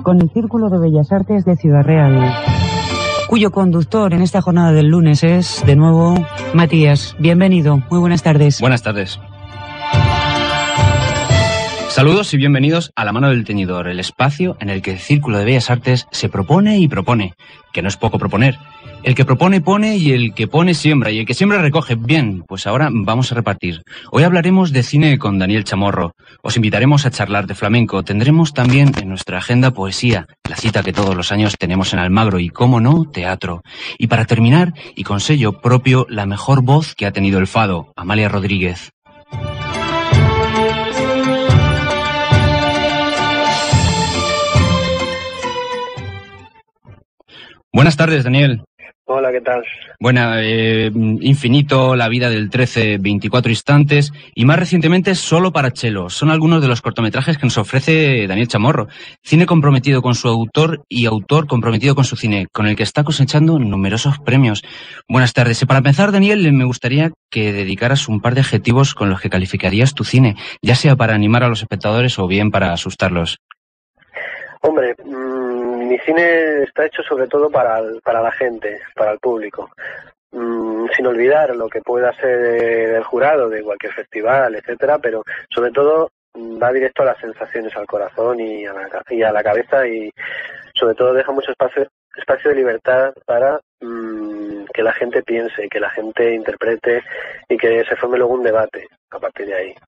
con el Círculo de Bellas Artes de Ciudad Real, cuyo conductor en esta jornada del lunes es, de nuevo, Matías. Bienvenido, muy buenas tardes. Buenas tardes. Saludos y bienvenidos a La Mano del Teñidor, el espacio en el que el Círculo de Bellas Artes se propone y propone, que no es poco proponer. El que propone pone y el que pone siembra y el que siembra recoge. Bien, pues ahora vamos a repartir. Hoy hablaremos de cine con Daniel Chamorro. Os invitaremos a charlar de flamenco. Tendremos también en nuestra agenda poesía, la cita que todos los años tenemos en Almagro y, cómo no, teatro. Y para terminar, y con sello propio, la mejor voz que ha tenido el fado, Amalia Rodríguez. Buenas tardes, Daniel. Hola, ¿qué tal? Infinito, La vida del 13, 24 instantes y más recientemente Solo para Chelo. Son algunos de los cortometrajes que nos ofrece Daniel Chamorro. Cine comprometido con su autor y autor comprometido con su cine, con el que está cosechando numerosos premios. Buenas tardes. Para empezar, Daniel, me gustaría que dedicaras un par de adjetivos con los que calificarías tu cine, ya sea para animar a los espectadores o bien para asustarlos. Hombre, mi cine está hecho sobre todo para la gente, para el público, sin olvidar lo que pueda ser el jurado de cualquier festival, etcétera, pero sobre todo va directo a las sensaciones, al corazón y a la cabeza, y sobre todo deja mucho espacio de libertad para que la gente piense, que la gente interprete y que se forme luego un debate a partir de ahí.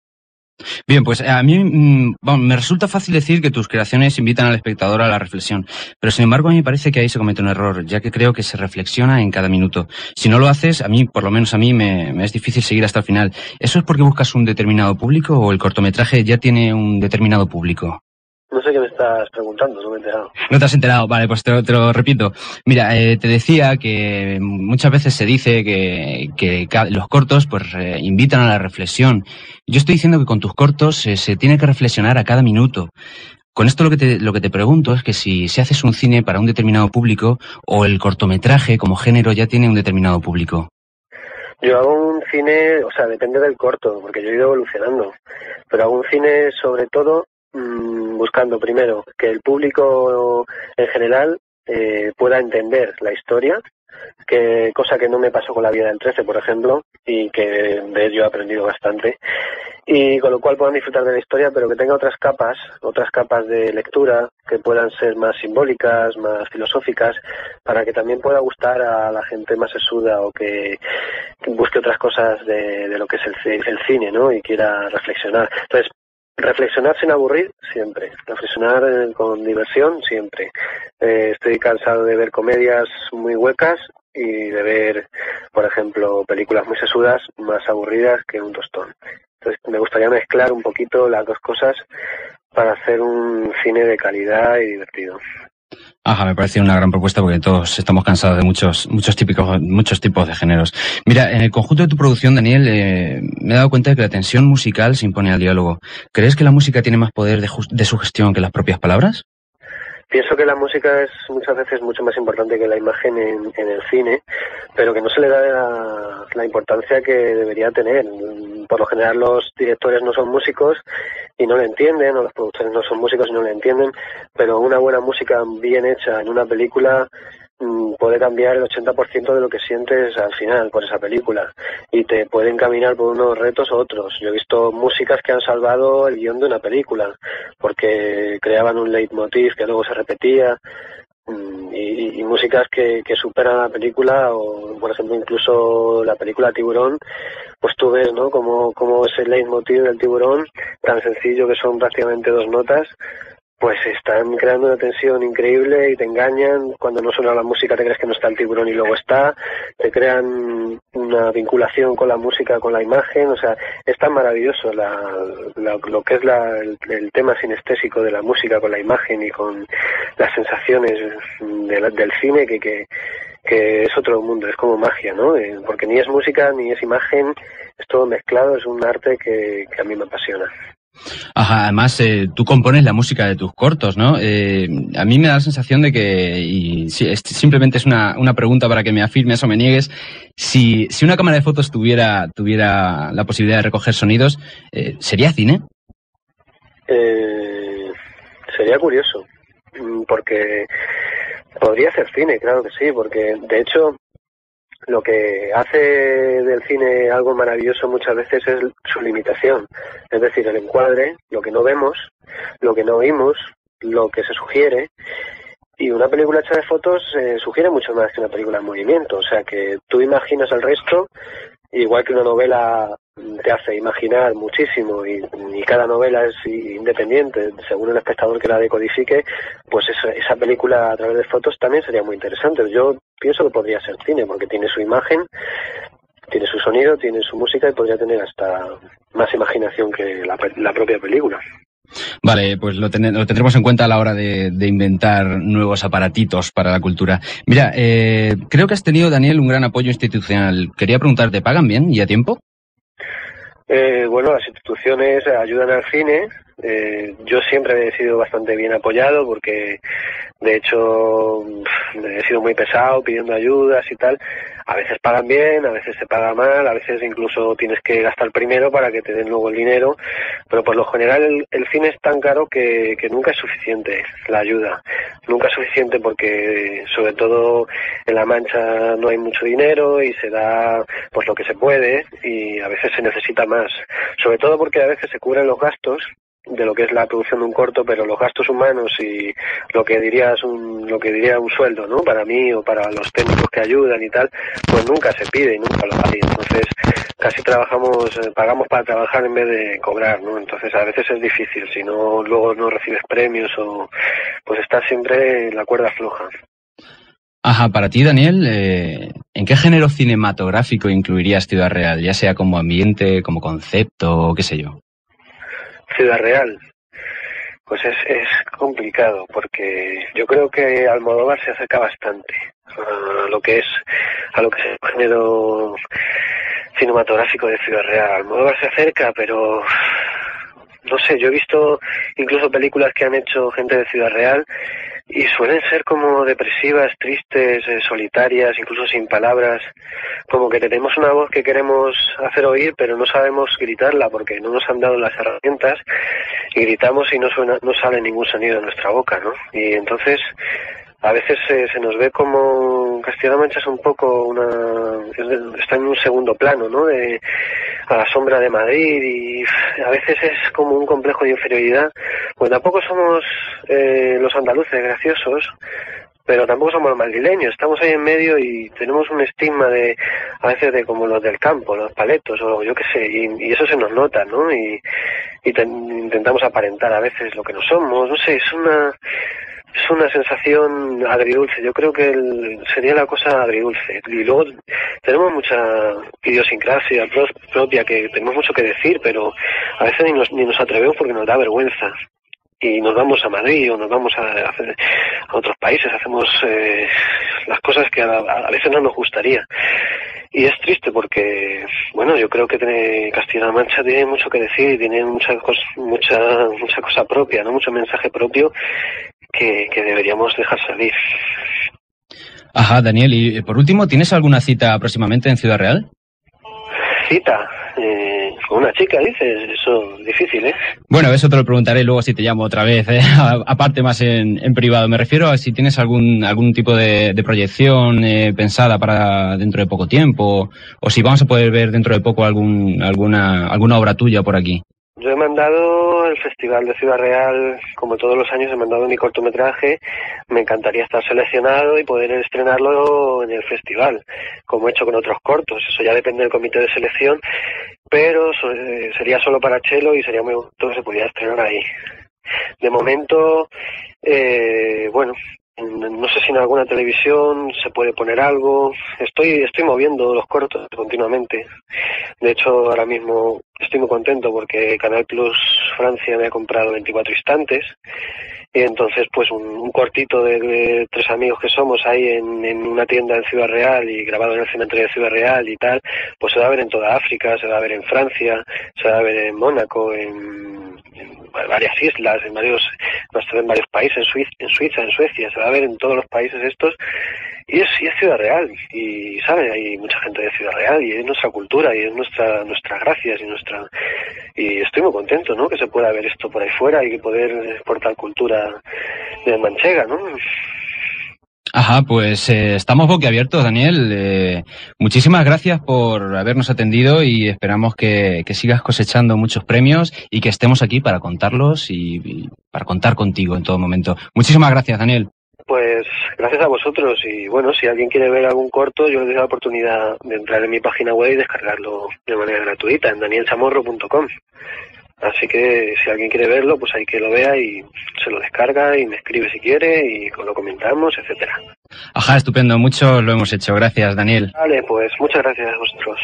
Bien, pues a mí me resulta fácil decir que tus creaciones invitan al espectador a la reflexión, pero sin embargo a mí me parece que ahí se comete un error, ya que creo que se reflexiona en cada minuto. Si no lo haces, por lo menos a mí me es difícil seguir hasta el final. ¿Eso es porque buscas un determinado público o el cortometraje ya tiene un determinado público? No sé qué me estás preguntando, no me he enterado. ¿No te has enterado? Vale, pues te lo repito. Mira, te decía que muchas veces se dice que los cortos pues invitan a la reflexión. Yo estoy diciendo que con tus cortos se tiene que reflexionar a cada minuto. Con esto lo que te pregunto es que si haces un cine para un determinado público o el cortometraje como género ya tiene un determinado público. Yo hago un cine, o sea, depende del corto, porque yo he ido evolucionando, pero hago un cine sobre todo buscando primero que el público en general pueda entender la historia, cosa que no me pasó con La vida del 13, por ejemplo, y que de ello he aprendido bastante, y con lo cual puedan disfrutar de la historia, pero que tenga otras capas de lectura que puedan ser más simbólicas, más filosóficas, para que también pueda gustar a la gente más sesuda o que busque otras cosas de lo que es el cine, ¿no? Y quiera reflexionar. Entonces, reflexionar sin aburrir, siempre. Reflexionar con diversión, siempre. Estoy cansado de ver comedias muy huecas y de ver, por ejemplo, películas muy sesudas, más aburridas que un tostón. Entonces me gustaría mezclar un poquito las dos cosas para hacer un cine de calidad y divertido. Ajá, me parece una gran propuesta porque todos estamos cansados de muchos tipos de géneros. Mira, en el conjunto de tu producción, Daniel, me he dado cuenta de que la tensión musical se impone al diálogo. ¿Crees que la música tiene más poder de sugestión que las propias palabras? Pienso que la música es muchas veces mucho más importante que la imagen en el cine, pero que no se le da la importancia que debería tener. Por lo general los directores no son músicos y no le entienden, o los productores no son músicos y no le entienden, pero una buena música bien hecha en una película puede cambiar el 80% de lo que sientes al final por esa película y te puede encaminar por unos retos u otros. Yo he visto músicas que han salvado el guión de una película porque creaban un leitmotiv que luego se repetía, y músicas que superan la película, o por ejemplo incluso la película Tiburón, pues tú ves, ¿no?, como ese leitmotiv del tiburón, tan sencillo que son prácticamente 2 notas, pues están creando una tensión increíble y te engañan. Cuando no suena la música te crees que no está el tiburón y luego está, te crean una vinculación con la música, con la imagen. O sea, es tan maravilloso lo que es el tema sinestésico de la música con la imagen y con las sensaciones del cine que es otro mundo, es como magia, ¿no? Porque ni es música ni es imagen, es todo mezclado, es un arte que a mí me apasiona. Ajá, además tú compones la música de tus cortos, ¿no? A mí me da la sensación de que, y sí, simplemente es una pregunta para que me afirmes o me niegues, si una cámara de fotos tuviera la posibilidad de recoger sonidos, ¿sería cine? Sería curioso. porque podría hacer cine, claro que sí, porque de hecho lo que hace del cine algo maravilloso muchas veces es su limitación, es decir, el encuadre, lo que no vemos, lo que no oímos, lo que se sugiere. Y una película hecha de fotos sugiere mucho más que una película en movimiento, o sea que tú imaginas el resto, igual que una novela te hace imaginar muchísimo y cada novela es independiente, según el espectador que la decodifique, pues esa película a través de fotos también sería muy interesante. Yo pienso que podría ser cine, porque tiene su imagen, tiene su sonido, tiene su música y podría tener hasta más imaginación que la propia película. Vale, pues lo tendremos en cuenta a la hora de inventar nuevos aparatitos para la cultura. Mira, creo que has tenido, Daniel, un gran apoyo institucional. Quería preguntarte, ¿pagan bien y a tiempo? Bueno, las instituciones ayudan al cine. Yo siempre he sido bastante bien apoyado porque, de hecho, he sido muy pesado pidiendo ayudas y tal. A veces pagan bien, a veces se paga mal, a veces incluso tienes que gastar primero para que te den luego el dinero, pero por lo general el cine es tan caro que nunca es suficiente la ayuda. Nunca es suficiente porque, sobre todo en La Mancha, no hay mucho dinero y se da pues lo que se puede y a veces se necesita más. Sobre todo porque a veces se cubren los gastos de lo que es la producción de un corto, pero los gastos humanos y lo que diría un sueldo, ¿no? Para mí o para los técnicos que ayudan y tal, pues nunca se pide y nunca lo hay. Entonces casi pagamos para trabajar en vez de cobrar, ¿no? Entonces a veces es difícil, si no luego no recibes premios o pues estás siempre en la cuerda floja. Ajá, para ti, Daniel, ¿en qué género cinematográfico incluirías Ciudad Real? Ya sea como ambiente, como concepto, qué sé yo. Ciudad Real, pues es complicado porque yo creo que Almodóvar se acerca bastante a lo que es el género cinematográfico de Ciudad Real. Almodóvar se acerca, pero no sé, yo he visto incluso películas que han hecho gente de Ciudad Real y suelen ser como depresivas, tristes, solitarias, incluso sin palabras, como que tenemos una voz que queremos hacer oír pero no sabemos gritarla porque no nos han dado las herramientas y gritamos y no sale ningún sonido de nuestra boca, ¿no? Y entonces a veces se nos ve como Castilla-La Mancha es un poco está en un segundo plano, ¿no? A la sombra de Madrid y a veces es como un complejo de inferioridad. Pues tampoco somos los andaluces graciosos, pero tampoco somos los madrileños. Estamos ahí en medio y tenemos un estigma a veces de como los del campo, los paletos o yo qué sé, y eso se nos nota, ¿no? Y intentamos aparentar a veces lo que no somos, no sé, es una sensación agridulce. Yo creo que sería la cosa agridulce. Y luego tenemos mucha idiosincrasia propia, que tenemos mucho que decir, pero a veces ni nos atrevemos porque nos da vergüenza. Y nos vamos a Madrid o nos vamos a otros países, hacemos las cosas que a veces no nos gustaría. Y es triste porque, bueno, yo creo que Castilla-La Mancha tiene mucho que decir, tiene mucha cosa propia, ¿no? Mucho mensaje propio que deberíamos dejar salir. Ajá, Daniel, y por último, ¿tienes alguna cita próximamente en Ciudad Real? ¿Cita? ¿Con una chica, dices? Eso, difícil, ¿eh? Bueno, eso te lo preguntaré luego si te llamo otra vez, aparte más en privado. Me refiero a si tienes algún tipo de proyección pensada para dentro de poco tiempo, o si vamos a poder ver dentro de poco alguna obra tuya por aquí. Yo he mandado el Festival de Ciudad Real, como todos los años he mandado mi cortometraje. Me encantaría estar seleccionado y poder estrenarlo en el festival, como he hecho con otros cortos. Eso ya depende del comité de selección, pero sería solo para Chelo y sería muy bonito que se pudiera estrenar ahí. De momento, bueno, no sé si en alguna televisión se puede poner algo. Estoy moviendo los cortos continuamente. De hecho, ahora mismo estoy muy contento porque Canal Plus Francia me ha comprado 24 instantes. Y entonces, pues un cortito de tres amigos que somos ahí en una tienda en Ciudad Real y grabado en el cementerio de Ciudad Real y tal, pues se va a ver en toda África, se va a ver en Francia, se va a ver en Mónaco, en varias islas, va a estar en varios países, en Suiza, en Suecia, se va a ver en todos los países estos. Y es Ciudad Real, y sabe, hay mucha gente de Ciudad Real, y es nuestra cultura, y es nuestras gracias, y estoy muy contento, ¿no? Que se pueda ver esto por ahí fuera y que poder exportar cultura de Manchega, ¿no? Ajá, pues estamos boquiabiertos, Daniel. Muchísimas gracias por habernos atendido y esperamos que sigas cosechando muchos premios y que estemos aquí para contarlos y para contar contigo en todo momento. Muchísimas gracias, Daniel. Pues gracias a vosotros, y bueno, si alguien quiere ver algún corto, yo les doy la oportunidad de entrar en mi página web y descargarlo de manera gratuita en danielchamorro.com. Así que si alguien quiere verlo, pues hay que lo vea y se lo descarga y me escribe si quiere y lo comentamos, etcétera. Ajá, estupendo, mucho lo hemos hecho. Gracias, Daniel. Vale, pues muchas gracias a vosotros.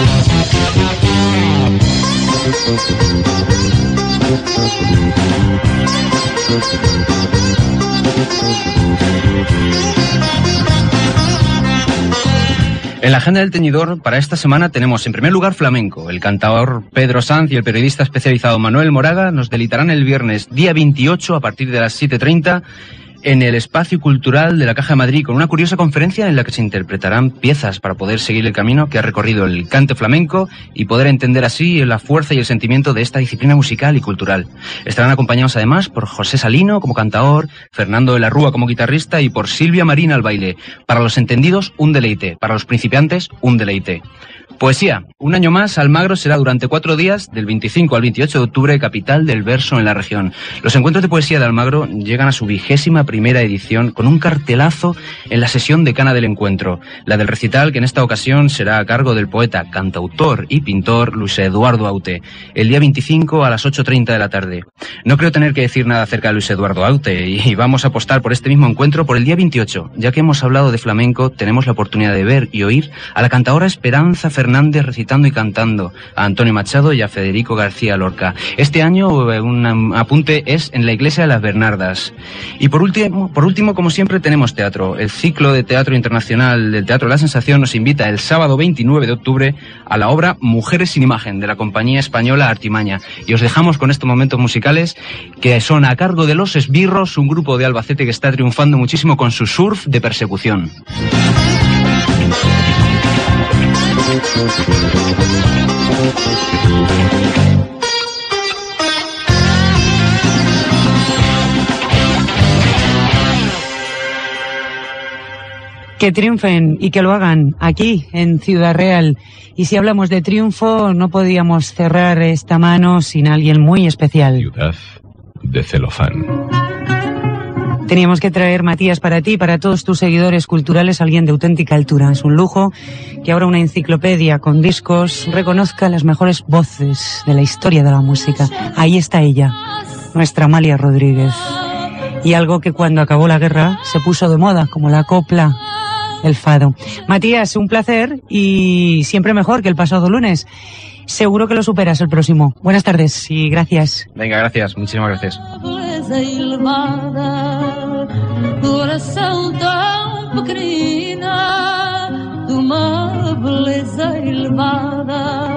En la agenda del teñidor para esta semana tenemos en primer lugar flamenco. El cantador Pedro Sanz y el periodista especializado Manuel Moraga nos deleitarán el viernes día 28 a partir de las 7:30 en el Espacio Cultural de la Caja de Madrid, con una curiosa conferencia en la que se interpretarán piezas para poder seguir el camino que ha recorrido el cante flamenco y poder entender así la fuerza y el sentimiento de esta disciplina musical y cultural. Estarán acompañados además por José Salino como cantador, Fernando de la Rúa como guitarrista y por Silvia Marín al baile. Para los entendidos, un deleite. Para los principiantes, un deleite. Poesía. Un año más, Almagro será durante 4 días, del 25 al 28 de octubre, capital del verso en la región. Los encuentros de poesía de Almagro llegan a su 21ª edición con un cartelazo en la sesión decana del encuentro. La del recital, que en esta ocasión será a cargo del poeta, cantautor y pintor Luis Eduardo Aute, el día 25 a las 8:30 de la tarde. No creo tener que decir nada acerca de Luis Eduardo Aute y vamos a apostar por este mismo encuentro por el día 28. Ya que hemos hablado de flamenco, tenemos la oportunidad de ver y oír a la cantadora Esperanza Fernández recitando y cantando, a Antonio Machado y a Federico García Lorca. Este año un apunte es en la Iglesia de las Bernardas. Y por último, como siempre, tenemos teatro. El ciclo de teatro internacional del Teatro La Sensación nos invita el sábado 29 de octubre a la obra Mujeres sin Imagen de la compañía española Artimaña. Y os dejamos con estos momentos musicales que son a cargo de Los Esbirros, un grupo de Albacete que está triunfando muchísimo con su surf de persecución. Que triunfen y que lo hagan aquí en Ciudad Real. Y si hablamos de triunfo, no podíamos cerrar esta mano sin alguien muy especial. Ciudad de celofán. Teníamos que traer, Matías, para ti y para todos tus seguidores culturales, alguien de auténtica altura. Es un lujo que ahora una enciclopedia con discos reconozca las mejores voces de la historia de la música. Ahí está ella, nuestra Amalia Rodríguez. Y algo que cuando acabó la guerra se puso de moda, como la copla, el fado. Matías, un placer y siempre mejor que el pasado lunes. Seguro que lo superas el próximo. Buenas tardes y gracias. Venga, gracias. Muchísimas gracias. Coração tão pequenina, de uma beleza elevada.